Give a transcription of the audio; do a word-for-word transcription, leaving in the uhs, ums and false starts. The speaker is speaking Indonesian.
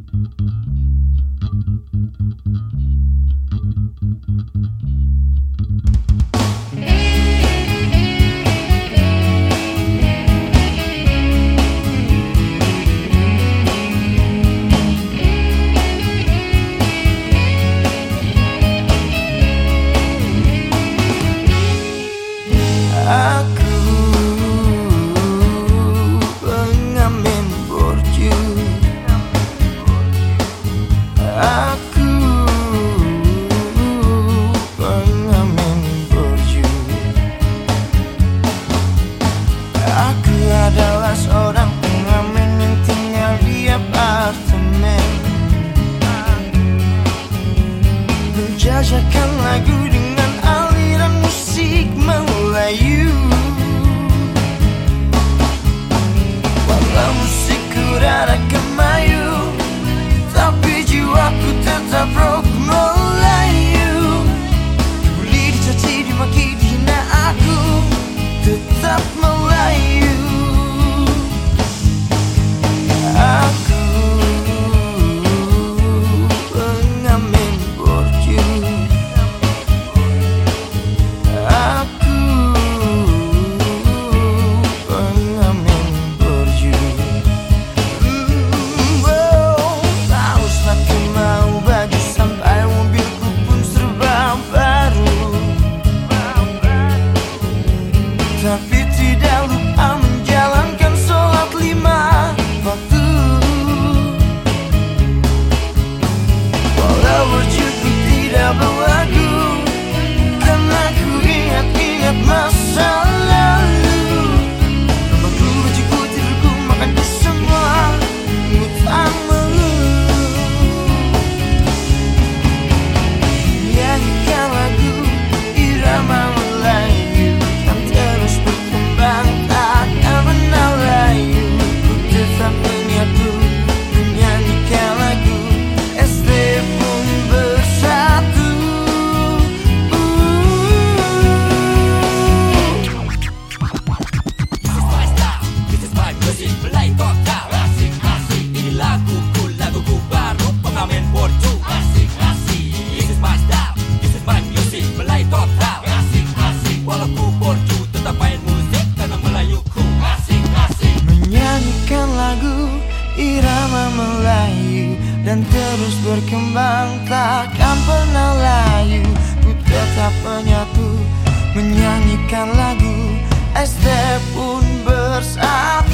Adalah seorang pengamen yang tinggal di apartemen, menjajakan lagu dengan aliran musik Melayu. Walau musikku rada kemayu, tapi jiwaku tetap rock Melayu. Dibully, dicaci, dimaki, dihina, aku tetap Melayu. Aku pengamen borju, aku pengamen borju. mm, oh, Tahu semakin mau baju sampai mobilku pun serba baru, tapi tidak lupa menjalankan sholat lima waktu. Walau wujudku tidak berlagu, karena ku ingat-ingat masa lalu. Rumahku, bajuku, tidurku, makanku, semua utang melulu. Nyanyikan lagu irama Melayu yang terus berkembang, takkan pernah layu. Ku tetap menyatu menyanyikan lagu S D pun bersatu. This is my style, this is my music, Melayu total. Asik-asik, ini laguku, laguku baru, pengamen borju. Asik-asik, this is my style, this is my music, Melayu total. Asik-asik, walau ku borju tetap main musik karena Melayuku. Asik-asik, Menyanyikan lagu irama Melayu dan terus berkembang, takkan pernah layu. Ku tetap menyatu menyanyikan lagu S D pun bersatu.